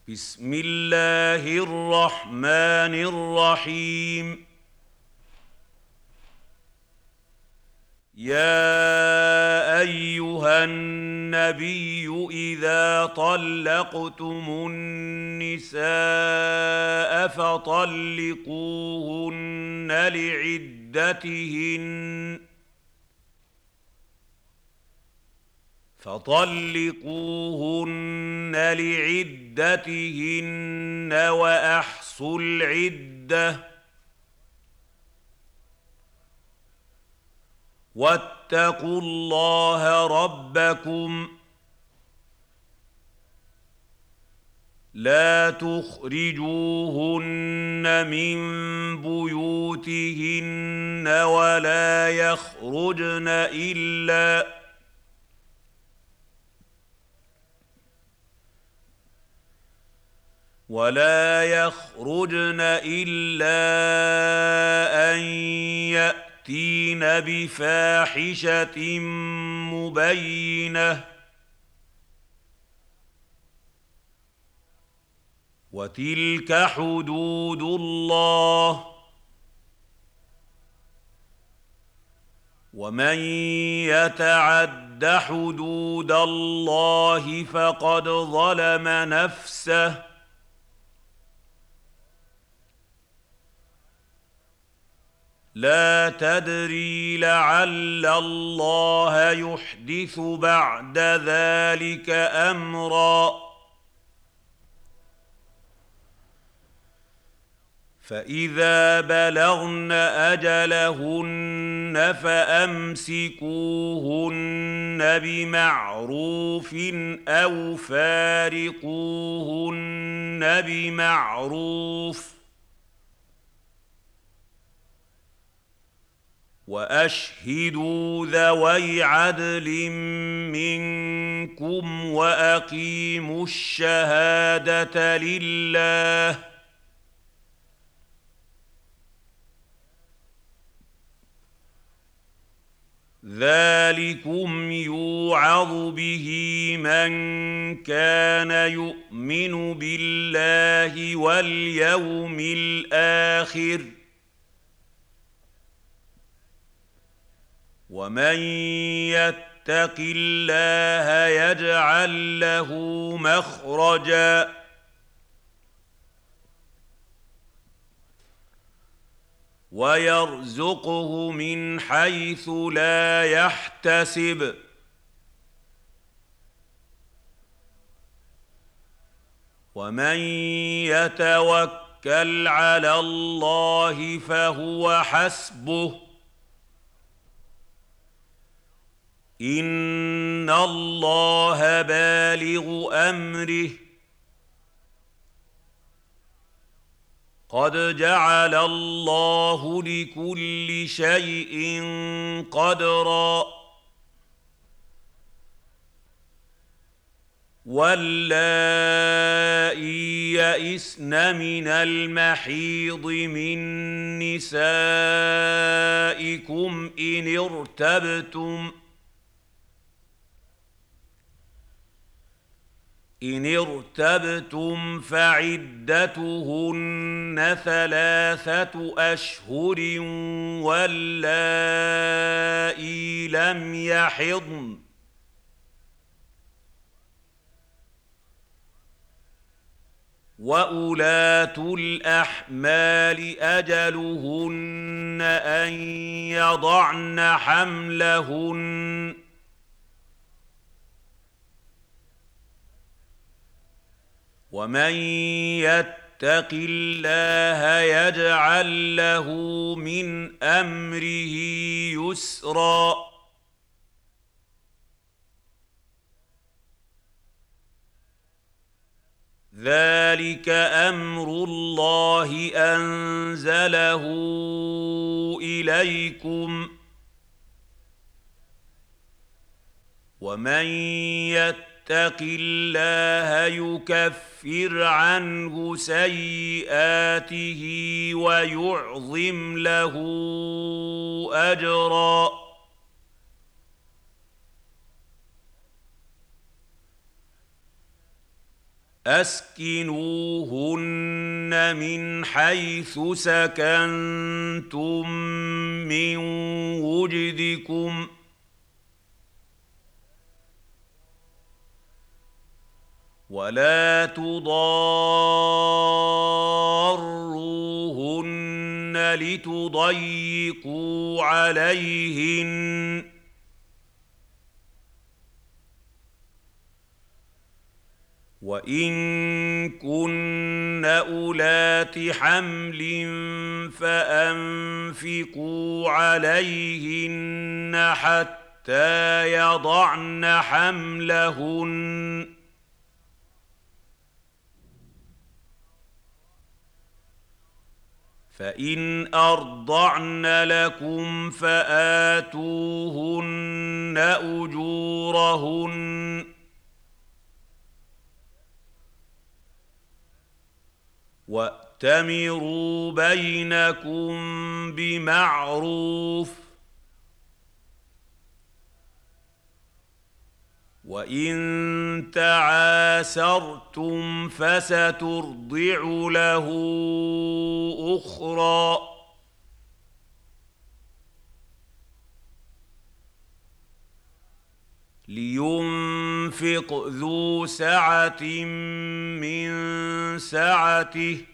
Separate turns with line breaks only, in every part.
بسم الله الرحمن الرحيم. يا أيها النبي إذا طلقتم النساء فطلقوهن لعدتهن وأحصوا العدة واتقوا الله ربكم لا تخرجوهن من بيوتهن ولا يخرجن إلا أن يأتين بفاحشة مبينة وتلك حدود الله ومن يتعد حدود الله فقد ظلم نفسه لا تدري لعل الله يحدث بعد ذلك أمرا فإذا بلغن أجلهن فأمسكوهن بمعروف أو فارقوهن بمعروف وأشهدوا ذوي عدل منكم وأقيموا الشهادة لله ذلكم يوعظ به من كان يؤمن بالله واليوم الآخر ومن يتق الله يجعل له مخرجا ويرزقه من حيث لا يحتسب ومن يتوكل على الله فهو حسبه إن الله بالغ أمره قد جعل الله لكل شيء قدرا واللائي يئسن من المحيض من نسائكم إن ارتبتم فعدتهن 3 أشهر واللائي لم يحضن وأولاة الأحمال أجلهن أن يضعن حملهن ومن يتق الله يجعل له من أمره يسرا ذلك أمر الله أنزله إليكم ومن يتق الله يكفر عنه سيئاته ويعظم له أجرا أسكنوهن من حيث سكنتم من وجدكم ولا تضاروهن لتضيقوا عليهن وإن كن أولات حمل فأنفقوا عليهن حتى يضعن حملهن فإن أرضعن لكم فآتوهن أجورهن وَأْتَمِرُوا بَيْنَكُم بِمَعْرُوفٍ ۖ وَإِن تَعَاسَرْتُمْ فَسَتُرْضِعُ لَهُ أُخْرَىٰ لينفق ذو سعة من سعته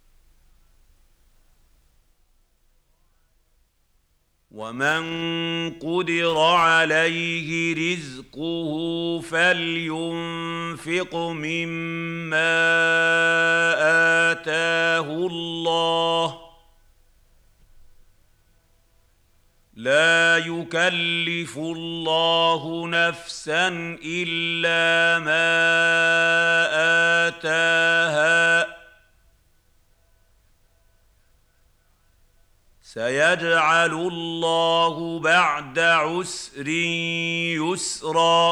ومن قدر عليه رزقه فلينفق مما آتاه الله لا يكلف الله نفسا إلا ما آتاها سيجعل الله بعد عسر يسرا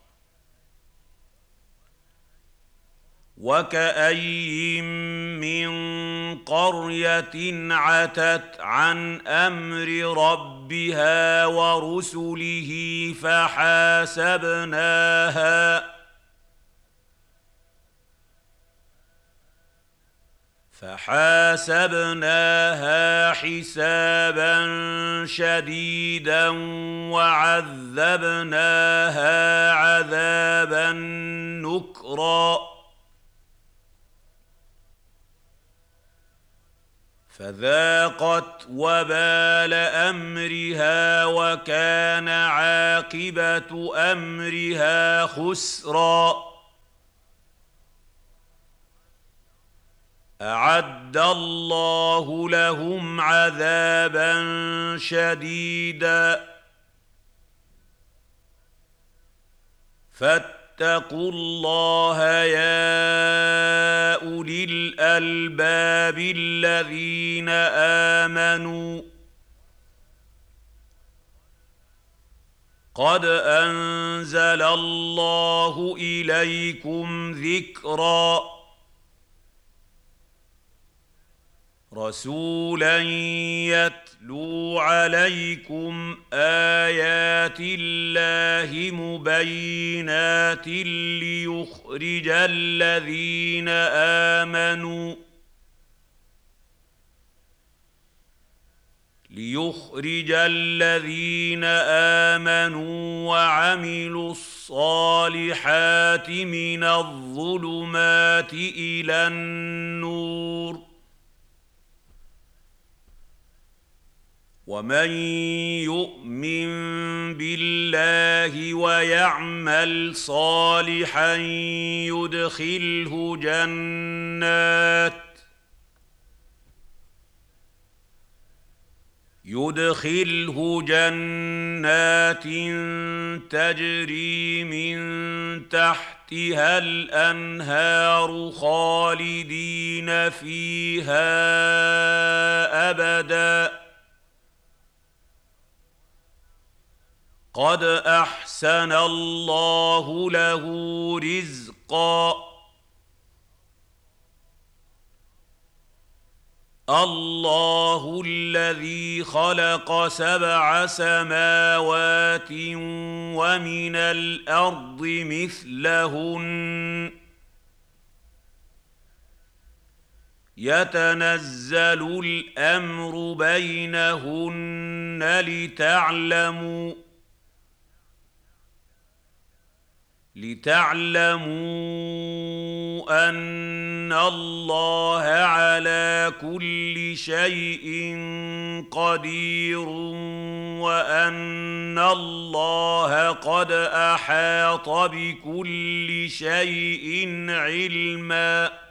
وكأين من قرية عتت عن أمر ربها ورسله فحاسبناها حسابا شديدا وعذبناها عذابا نكرا فذاقت وبال أمرها وكان عاقبة أمرها خسرا أعد الله لهم عذابا شديدا فاتقوا الله يا أولي الألباب الذين آمنوا قد أنزل الله إليكم ذكرا رسولا يتلو عليكم آيات الله مبينات ليخرج الذين آمنوا وعملوا الصالحات من الظلمات إلى النور ومن يؤمن بالله ويعمل صالحا يدخله جنات تجري من تحتها الأنهار خالدين فيها أبدا قد أحسن الله له رزقا الله الذي خلق 7 سماوات ومن الأرض مثلهن يتنزل الأمر بينهن لتعلموا أن الله على كل شيء قدير وأن الله قد أحاط بكل شيء علما